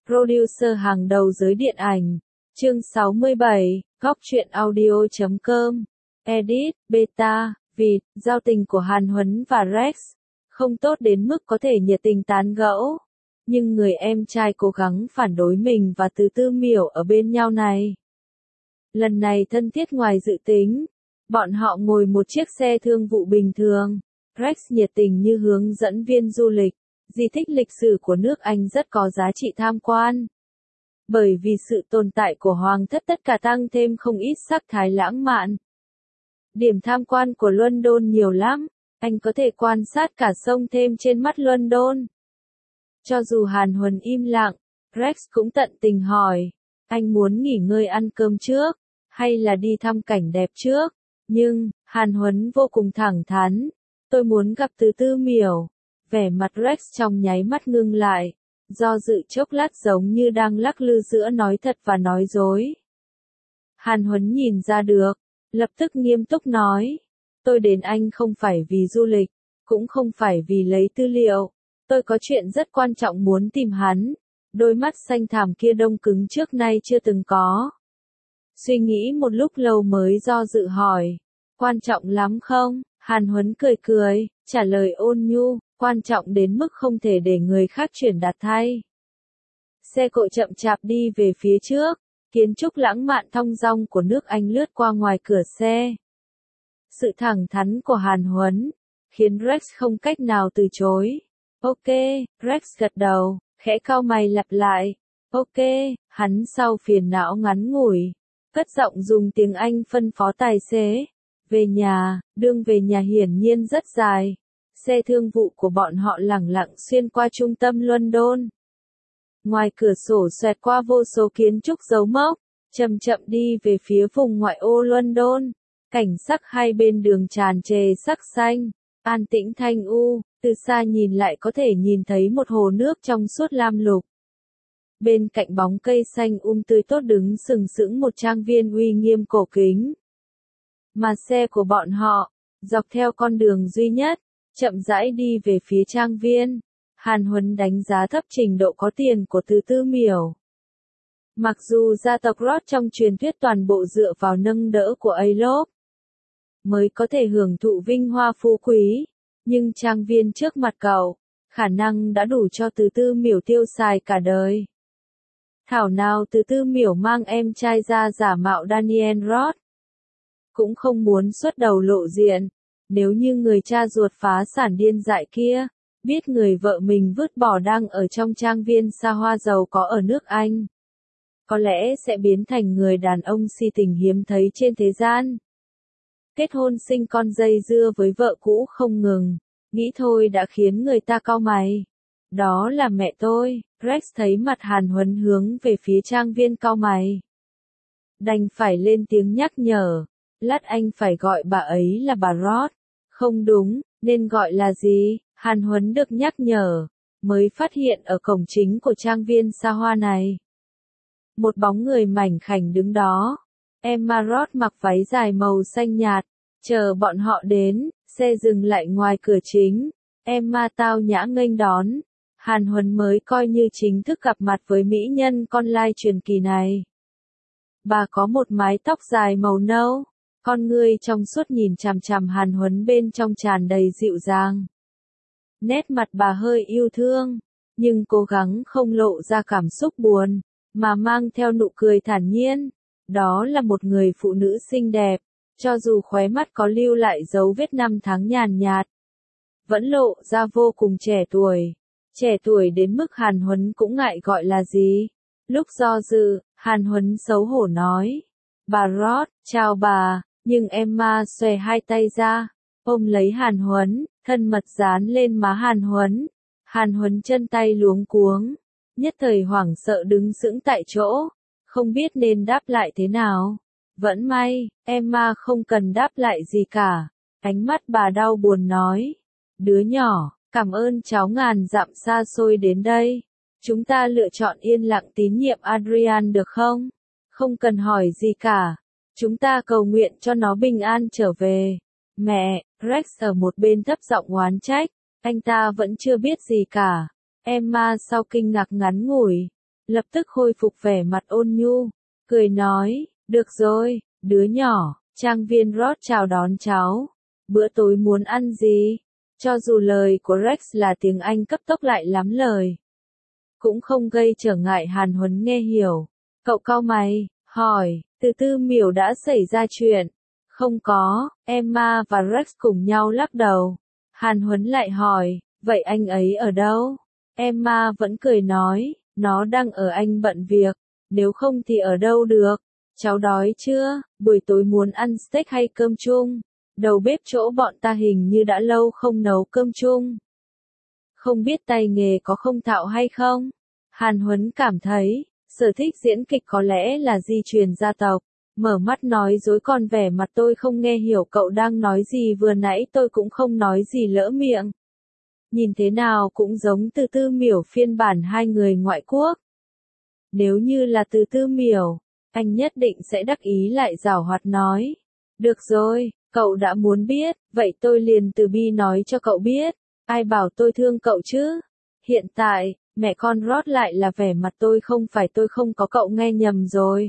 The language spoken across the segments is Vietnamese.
producer hàng đầu giới điện ảnh. Chương 67, Góc truyện audio.com. Edit, Beta, Vịt, giao tình của Hàn Huấn và Rex không tốt đến mức có thể nhiệt tình tán gẫu. Nhưng người em trai cố gắng phản đối mình và Từ Tư Miểu ở bên nhau này. Lần này thân thiết ngoài dự tính. Bọn họ ngồi một chiếc xe thương vụ bình thường. Rex nhiệt tình như hướng dẫn viên du lịch. Di tích lịch sử của nước Anh rất có giá trị tham quan. Bởi vì sự tồn tại của Hoàng thất tất cả tăng thêm không ít sắc thái lãng mạn. Điểm tham quan của London nhiều lắm. Anh có thể quan sát cả sông Thêm trên mắt London. Cho dù Hàn Huấn im lặng, Rex cũng tận tình hỏi. Anh muốn nghỉ ngơi ăn cơm trước, hay là đi thăm cảnh đẹp trước? Nhưng, Hàn Huấn vô cùng thẳng thắn. Tôi muốn gặp Từ Tư Miểu. Vẻ mặt Rex trong nháy mắt ngưng lại. Do dự chốc lát giống như đang lắc lư giữa nói thật và nói dối. Hàn Huấn nhìn ra được, lập tức nghiêm túc nói. Tôi đến Anh không phải vì du lịch, cũng không phải vì lấy tư liệu. Tôi có chuyện rất quan trọng muốn tìm hắn. Đôi mắt xanh thẳm kia đông cứng trước nay chưa từng có. Suy nghĩ một lúc lâu mới do dự hỏi. Quan trọng lắm không? Hàn Huấn cười cười, trả lời ôn nhu. Quan trọng đến mức không thể để người khác chuyển đạt thay. Xe cộ chậm chạp đi về phía trước. Kiến trúc lãng mạn thong dong của nước Anh lướt qua ngoài cửa xe. Sự thẳng thắn của Hàn Huấn khiến Rex không cách nào từ chối. Ok, Rex gật đầu, khẽ cau mày lặp lại. Ok, hắn sau phiền não ngắn ngủi, cất giọng dùng tiếng Anh phân phó tài xế. Về nhà, đường về nhà hiển nhiên rất dài. Xe thương vụ của bọn họ lẳng lặng xuyên qua trung tâm London. Ngoài cửa sổ xoẹt qua vô số kiến trúc dấu mốc, chậm chậm đi về phía vùng ngoại ô London. Cảnh sắc hai bên đường tràn trề sắc xanh, an tĩnh thanh u, từ xa nhìn lại có thể nhìn thấy một hồ nước trong suốt lam lục. Bên cạnh bóng cây xanh tươi tốt đứng sừng sững một trang viên uy nghiêm cổ kính. Mà xe của bọn họ, dọc theo con đường duy nhất, chậm rãi đi về phía trang viên. Hàn Huấn đánh giá thấp trình độ có tiền của Từ Tư Miểu. Mặc dù gia tộc Roth trong truyền thuyết toàn bộ dựa vào nâng đỡ của A-Lốp mới có thể hưởng thụ vinh hoa phú quý, nhưng trang viên trước mặt cậu, khả năng đã đủ cho Từ Tư Miểu tiêu xài cả đời. Thảo nào Từ Tư Miểu mang em trai ra giả mạo Daniel Roth. Cũng không muốn xuất đầu lộ diện. Nếu như người cha ruột phá sản điên dại kia, biết người vợ mình vứt bỏ đang ở trong trang viên xa hoa giàu có ở nước Anh, có lẽ sẽ biến thành người đàn ông si tình hiếm thấy trên thế gian. Kết hôn sinh con dây dưa với vợ cũ không ngừng, nghĩ thôi đã khiến người ta cau mày. Đó là mẹ tôi. Rex thấy mặt Hàn Huấn hướng về phía trang viên cau mày. Đành phải lên tiếng nhắc nhở. Lát anh phải gọi bà ấy là bà Roth. Không đúng, nên gọi là gì? Hàn Huấn được nhắc nhở, mới phát hiện ở cổng chính của trang viên xa hoa này. Một bóng người mảnh khảnh đứng đó. Emma Roth mặc váy dài màu xanh nhạt, chờ bọn họ đến, xe dừng lại ngoài cửa chính. Emma tao nhã nghênh đón. Hàn Huấn mới coi như chính thức gặp mặt với mỹ nhân con lai truyền kỳ này. Bà có một mái tóc dài màu nâu, con ngươi trong suốt nhìn chằm chằm Hàn Huấn bên trong tràn đầy dịu dàng. Nét mặt bà hơi yêu thương, nhưng cố gắng không lộ ra cảm xúc buồn, mà mang theo nụ cười thản nhiên. Đó là một người phụ nữ xinh đẹp, cho dù khóe mắt có lưu lại dấu vết năm tháng nhàn nhạt, vẫn lộ ra vô cùng trẻ tuổi. Trẻ tuổi đến mức Hàn Huấn cũng ngại gọi là gì. Lúc do dự, Hàn Huấn xấu hổ nói. Bà Roth, chào bà, nhưng Emma xòe hai tay ra, ôm lấy Hàn Huấn, thân mật dán lên má Hàn Huấn. Hàn Huấn chân tay luống cuống, nhất thời hoảng sợ đứng sững tại chỗ, không biết nên đáp lại thế nào. Vẫn may, Emma không cần đáp lại gì cả. Ánh mắt bà đau buồn nói. Đứa nhỏ, cảm ơn cháu ngàn dặm xa xôi đến đây. Chúng ta lựa chọn yên lặng tín nhiệm Adrian được không? Không cần hỏi gì cả. Chúng ta cầu nguyện cho nó bình an trở về. Mẹ, Rex ở một bên thấp giọng oán trách. Anh ta vẫn chưa biết gì cả. Emma sau kinh ngạc ngắn ngủi, lập tức khôi phục vẻ mặt ôn nhu, cười nói, được rồi, đứa nhỏ, trang viên Roth chào đón cháu. Bữa tối muốn ăn gì? Cho dù lời của Rex là tiếng Anh cấp tốc lại lắm lời, cũng không gây trở ngại Hàn Huấn nghe hiểu. Cậu cau mày, hỏi, từ Tư Miểu đã xảy ra chuyện? Không có, Emma và Rex cùng nhau lắc đầu. Hàn Huấn lại hỏi, vậy anh ấy ở đâu? Emma vẫn cười nói, nó đang ở Anh bận việc, nếu không thì ở đâu được. Cháu đói chưa? Buổi tối muốn ăn steak hay cơm chung? Đầu bếp chỗ bọn ta hình như đã lâu không nấu cơm chung. Không biết tay nghề có không thạo hay không? Hàn Huấn cảm thấy, sở thích diễn kịch có lẽ là di truyền gia tộc. Mở mắt nói dối còn vẻ mặt tôi không nghe hiểu cậu đang nói gì, vừa nãy tôi cũng không nói gì lỡ miệng. Nhìn thế nào cũng giống Từ Tư Miểu phiên bản hai người ngoại quốc. Nếu như là Từ Tư Miểu, anh nhất định sẽ đắc ý lại giảo hoạt nói. Được rồi, cậu đã muốn biết, vậy tôi liền từ bi nói cho cậu biết. Ai bảo tôi thương cậu chứ? Hiện tại, mẹ con Roth lại là vẻ mặt tôi không có cậu nghe nhầm rồi.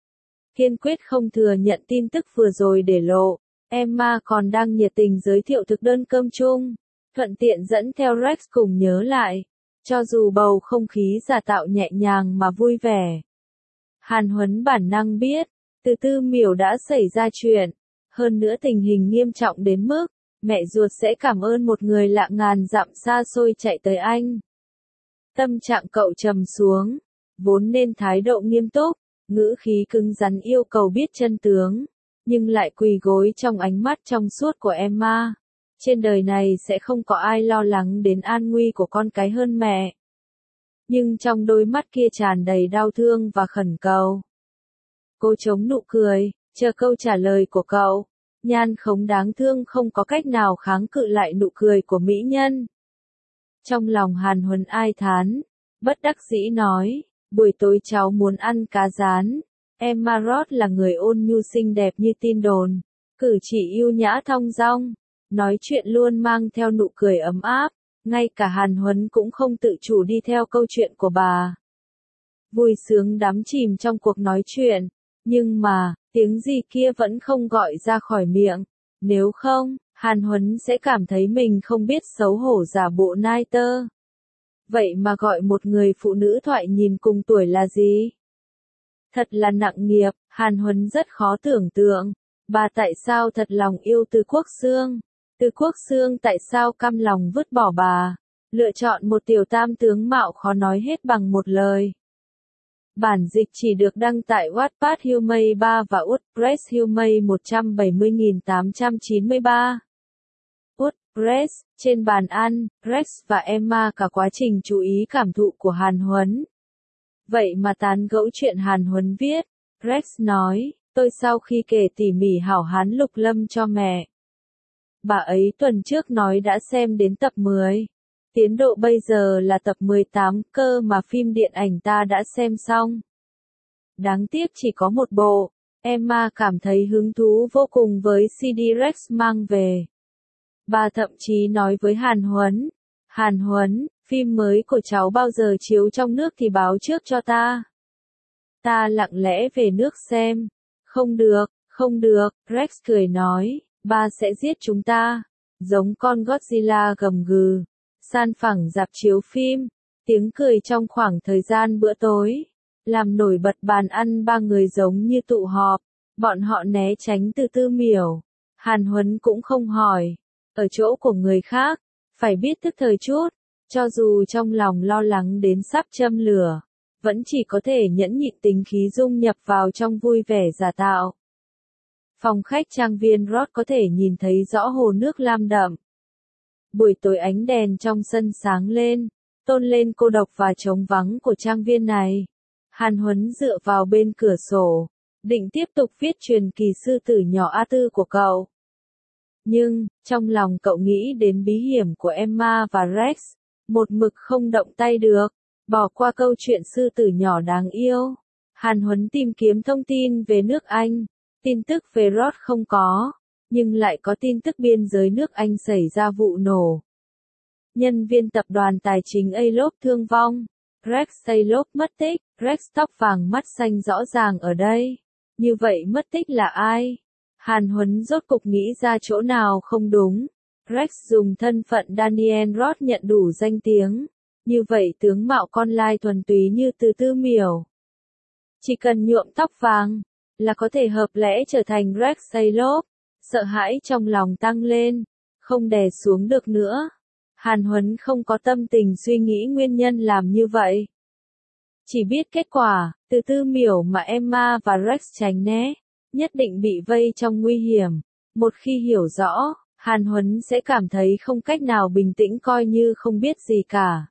Kiên quyết không thừa nhận tin tức vừa rồi để lộ. Emma còn đang nhiệt tình giới thiệu thực đơn cơm chung, thuận tiện dẫn theo Rex cùng nhớ lại. Cho dù bầu không khí giả tạo nhẹ nhàng mà vui vẻ. Hàn Huấn bản năng biết, Từ Tư Miểu đã xảy ra chuyện. Hơn nữa tình hình nghiêm trọng đến mức, mẹ ruột sẽ cảm ơn một người lạ ngàn dặm xa xôi chạy tới Anh. Tâm trạng cậu trầm xuống, vốn nên thái độ nghiêm túc, ngữ khí cứng rắn yêu cầu biết chân tướng, nhưng lại quỳ gối trong ánh mắt trong suốt của Emma. Trên đời này sẽ không có ai lo lắng đến an nguy của con cái hơn mẹ. Nhưng trong đôi mắt kia tràn đầy đau thương và khẩn cầu. Cô chống nụ cười, chờ câu trả lời của cậu. Nhan Khống đáng thương không có cách nào kháng cự lại nụ cười của mỹ nhân. Trong lòng Hàn Huấn ai thán, bất đắc dĩ nói, buổi tối cháu muốn ăn cá rán. Emma Roth là người ôn nhu xinh đẹp như tin đồn, cử chỉ yêu nhã thong dong, nói chuyện luôn mang theo nụ cười ấm áp, ngay cả Hàn Huấn cũng không tự chủ đi theo câu chuyện của bà. Vui sướng đắm chìm trong cuộc nói chuyện, nhưng mà, tiếng gì kia vẫn không gọi ra khỏi miệng, nếu không, Hàn Huấn sẽ cảm thấy mình không biết xấu hổ giả bộ nai tơ. Vậy mà gọi một người phụ nữ thoại nhìn cùng tuổi là gì? Thật là nặng nghiệp, Hàn Huấn rất khó tưởng tượng. Bà tại sao thật lòng yêu Từ Quốc Xương? Từ Quốc Xương tại sao cam lòng vứt bỏ bà? Lựa chọn một tiểu tam tướng mạo khó nói hết bằng một lời. Bản dịch chỉ được đăng tại Wattpad Humay 3 và WordPress Humay 170.893. WordPress, trên bàn ăn, Rex và Emma cả quá trình chú ý cảm thụ của Hàn Huấn. Vậy mà tán gẫu chuyện Hàn Huấn viết, Rex nói, tôi sau khi kể tỉ mỉ hảo hán lục lâm cho mẹ. Bà ấy tuần trước nói đã xem đến tập 10. Tiến độ bây giờ là tập 18 cơ mà phim điện ảnh ta đã xem xong. Đáng tiếc chỉ có một bộ. Emma cảm thấy hứng thú vô cùng với CD Rex mang về. Bà thậm chí nói với Hàn Huấn, phim mới của cháu bao giờ chiếu trong nước thì báo trước cho ta. Ta lặng lẽ về nước xem. Không được, Rex cười nói, ba sẽ giết chúng ta. Giống con Godzilla gầm gừ. San phẳng rạp chiếu phim, tiếng cười trong khoảng thời gian bữa tối, làm nổi bật bàn ăn ba người giống như tụ họp, bọn họ né tránh Từ Tư Miểu. Hàn Huấn cũng không hỏi, ở chỗ của người khác, phải biết thức thời chút, cho dù trong lòng lo lắng đến sắp châm lửa, vẫn chỉ có thể nhẫn nhịn tính khí dung nhập vào trong vui vẻ giả tạo. Phòng khách trang viên Roth có thể nhìn thấy rõ hồ nước lam đậm. Buổi tối ánh đèn trong sân sáng lên, tôn lên cô độc và trống vắng của trang viên này. Hàn Huấn dựa vào bên cửa sổ, định tiếp tục viết truyền kỳ sư tử nhỏ A Tư của cậu. Nhưng, trong lòng cậu nghĩ đến bí hiểm của Emma và Rex, một mực không động tay được, bỏ qua câu chuyện sư tử nhỏ đáng yêu. Hàn Huấn tìm kiếm thông tin về nước Anh, tin tức về Roth không có. Nhưng lại có tin tức biên giới nước Anh xảy ra vụ nổ. Nhân viên tập đoàn tài chính Alop thương vong. Rex Taylor mất tích, Rex tóc vàng mắt xanh rõ ràng ở đây. Như vậy mất tích là ai? Hàn Huấn rốt cục nghĩ ra chỗ nào không đúng. Rex dùng thân phận Daniel Roth nhận đủ danh tiếng. Như vậy tướng mạo con lai thuần túy như Từ Tư Miểu. Chỉ cần nhuộm tóc vàng, là có thể hợp lẽ trở thành Rex Taylor. Sợ hãi trong lòng tăng lên, không đè xuống được nữa. Hàn Huấn không có tâm tình suy nghĩ nguyên nhân làm như vậy. Chỉ biết kết quả, Từ Tư Miểu mà Emma và Rex tránh né, nhất định bị vây trong nguy hiểm. Một khi hiểu rõ, Hàn Huấn sẽ cảm thấy không cách nào bình tĩnh coi như không biết gì cả.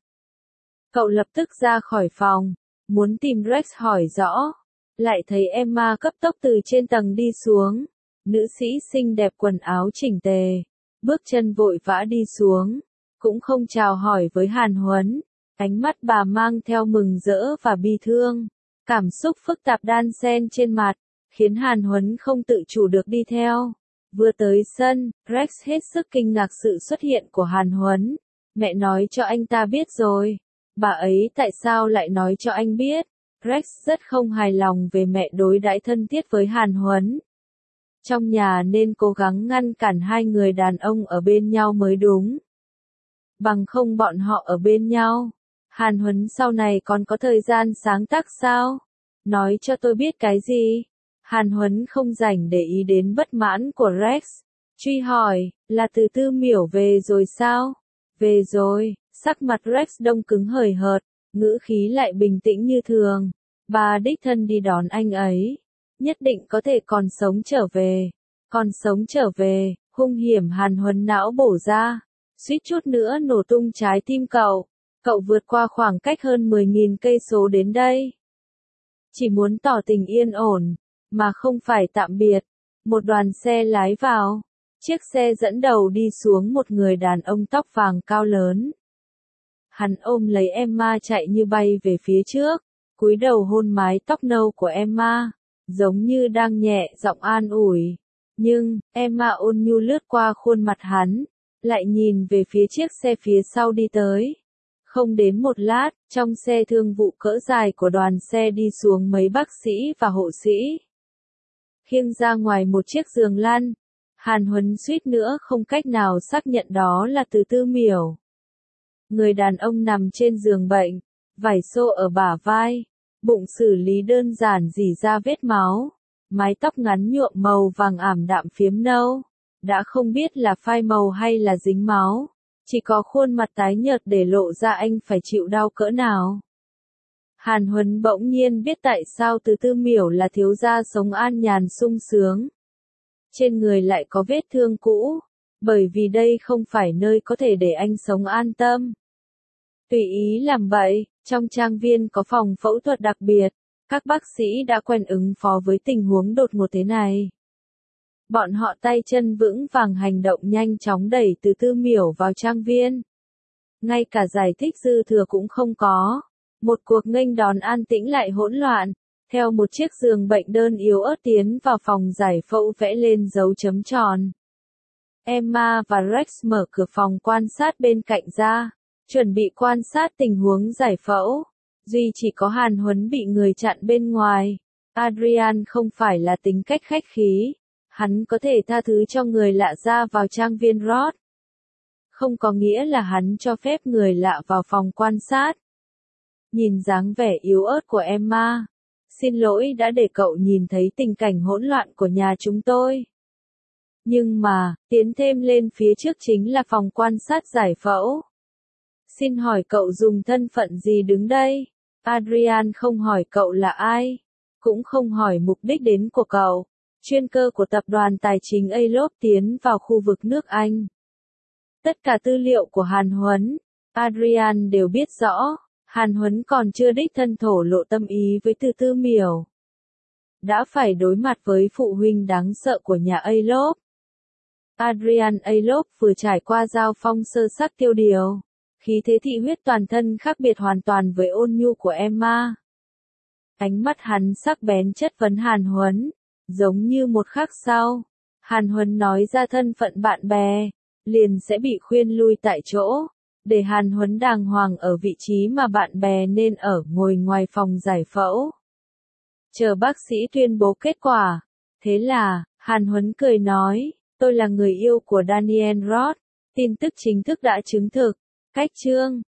Cậu lập tức ra khỏi phòng, muốn tìm Rex hỏi rõ. Lại thấy Emma cấp tốc từ trên tầng đi xuống. Nữ sĩ xinh đẹp quần áo chỉnh tề, bước chân vội vã đi xuống, cũng không chào hỏi với Hàn Huấn. Ánh mắt bà mang theo mừng rỡ và bi thương, cảm xúc phức tạp đan xen trên mặt, khiến Hàn Huấn không tự chủ được đi theo. Vừa tới sân, Rex hết sức kinh ngạc sự xuất hiện của Hàn Huấn. Mẹ nói cho anh ta biết rồi. Bà ấy tại sao lại nói cho anh biết? Rex rất không hài lòng về mẹ đối đãi thân thiết với Hàn Huấn. Trong nhà nên cố gắng ngăn cản hai người đàn ông ở bên nhau mới đúng. Bằng không bọn họ ở bên nhau, Hàn Huấn sau này còn có thời gian sáng tác sao? Nói cho tôi biết cái gì? Hàn Huấn không rảnh để ý đến bất mãn của Rex. Truy hỏi, là Từ Tư Miểu về rồi sao? Về rồi, sắc mặt Rex đông cứng hời hợt, ngữ khí lại bình tĩnh như thường. Bà đích thân đi đón anh ấy. Nhất định có thể còn sống trở về. Còn sống trở về, hung hiểm Hàn Huấn não bổ ra. Suýt chút nữa nổ tung trái tim cậu. Cậu vượt qua khoảng cách hơn 10.000 cây số đến đây. Chỉ muốn tỏ tình yên ổn, mà không phải tạm biệt. Một đoàn xe lái vào. Chiếc xe dẫn đầu đi xuống một người đàn ông tóc vàng cao lớn. Hắn ôm lấy Emma chạy như bay về phía trước, cúi đầu hôn mái tóc nâu của Emma, giống như đang nhẹ giọng an ủi. Nhưng, Emma ôn nhu lướt qua khuôn mặt hắn, lại nhìn về phía chiếc xe phía sau đi tới. Không đến một lát, trong xe thương vụ cỡ dài của đoàn xe đi xuống mấy bác sĩ và hộ sĩ. Khiêng ra ngoài một chiếc giường lăn, Hàn Huấn suýt nữa không cách nào xác nhận đó là Từ Tư Miểu. Người đàn ông nằm trên giường bệnh, vải xô ở bả vai, bụng xử lý đơn giản rỉ ra vết máu, mái tóc ngắn nhuộm màu vàng ảm đạm phiếm nâu, đã không biết là phai màu hay là dính máu, chỉ có khuôn mặt tái nhợt để lộ ra anh phải chịu đau cỡ nào. Hàn Huấn bỗng nhiên biết tại sao Từ Tư Miểu là thiếu gia sống an nhàn sung sướng. Trên người lại có vết thương cũ, bởi vì đây không phải nơi có thể để anh sống an tâm. Tùy ý làm bậy, trong trang viên có phòng phẫu thuật đặc biệt, các bác sĩ đã quen ứng phó với tình huống đột ngột thế này. Bọn họ tay chân vững vàng hành động nhanh chóng đẩy Từ Tư Miểu vào trang viên. Ngay cả giải thích dư thừa cũng không có. Một cuộc nghênh đón an tĩnh lại hỗn loạn, theo một chiếc giường bệnh đơn yếu ớt tiến vào phòng giải phẫu vẽ lên dấu chấm tròn. Emma và Rex mở cửa phòng quan sát bên cạnh ra, chuẩn bị quan sát tình huống giải phẫu. Duy chỉ có Hàn Huấn bị người chặn bên ngoài. Adrian không phải là tính cách khách khí, hắn có thể tha thứ cho người lạ ra vào trang viên Roth. Không có nghĩa là hắn cho phép người lạ vào phòng quan sát. Nhìn dáng vẻ yếu ớt của Emma. Xin lỗi đã để cậu nhìn thấy tình cảnh hỗn loạn của nhà chúng tôi. Nhưng mà, tiến thêm lên phía trước chính là phòng quan sát giải phẫu. Xin hỏi cậu dùng thân phận gì đứng đây? Adrian không hỏi cậu là ai, cũng không hỏi mục đích đến của cậu. Chuyên cơ của tập đoàn tài chính Alop tiến vào khu vực nước Anh. Tất cả tư liệu của Hàn Huấn, Adrian đều biết rõ. Hàn Huấn còn chưa đích thân thổ lộ tâm ý với Từ Tư Miểu. Đã phải đối mặt với phụ huynh đáng sợ của nhà Alop. Adrian Alop vừa trải qua giao phong sơ sắc tiêu điều. Khí thế thị huyết toàn thân khác biệt hoàn toàn với ôn nhu của Emma. Ánh mắt hắn sắc bén chất vấn Hàn Huấn, giống như một khắc sau. Hàn Huấn nói ra thân phận bạn bè, liền sẽ bị khuyên lui tại chỗ. để Hàn Huấn đàng hoàng ở vị trí mà bạn bè nên ở, ngồi ngoài phòng giải phẫu. Chờ bác sĩ tuyên bố kết quả. Thế là, Hàn Huấn cười nói, tôi là người yêu của Daniel Roth. Tin tức chính thức đã chứng thực. Cách chương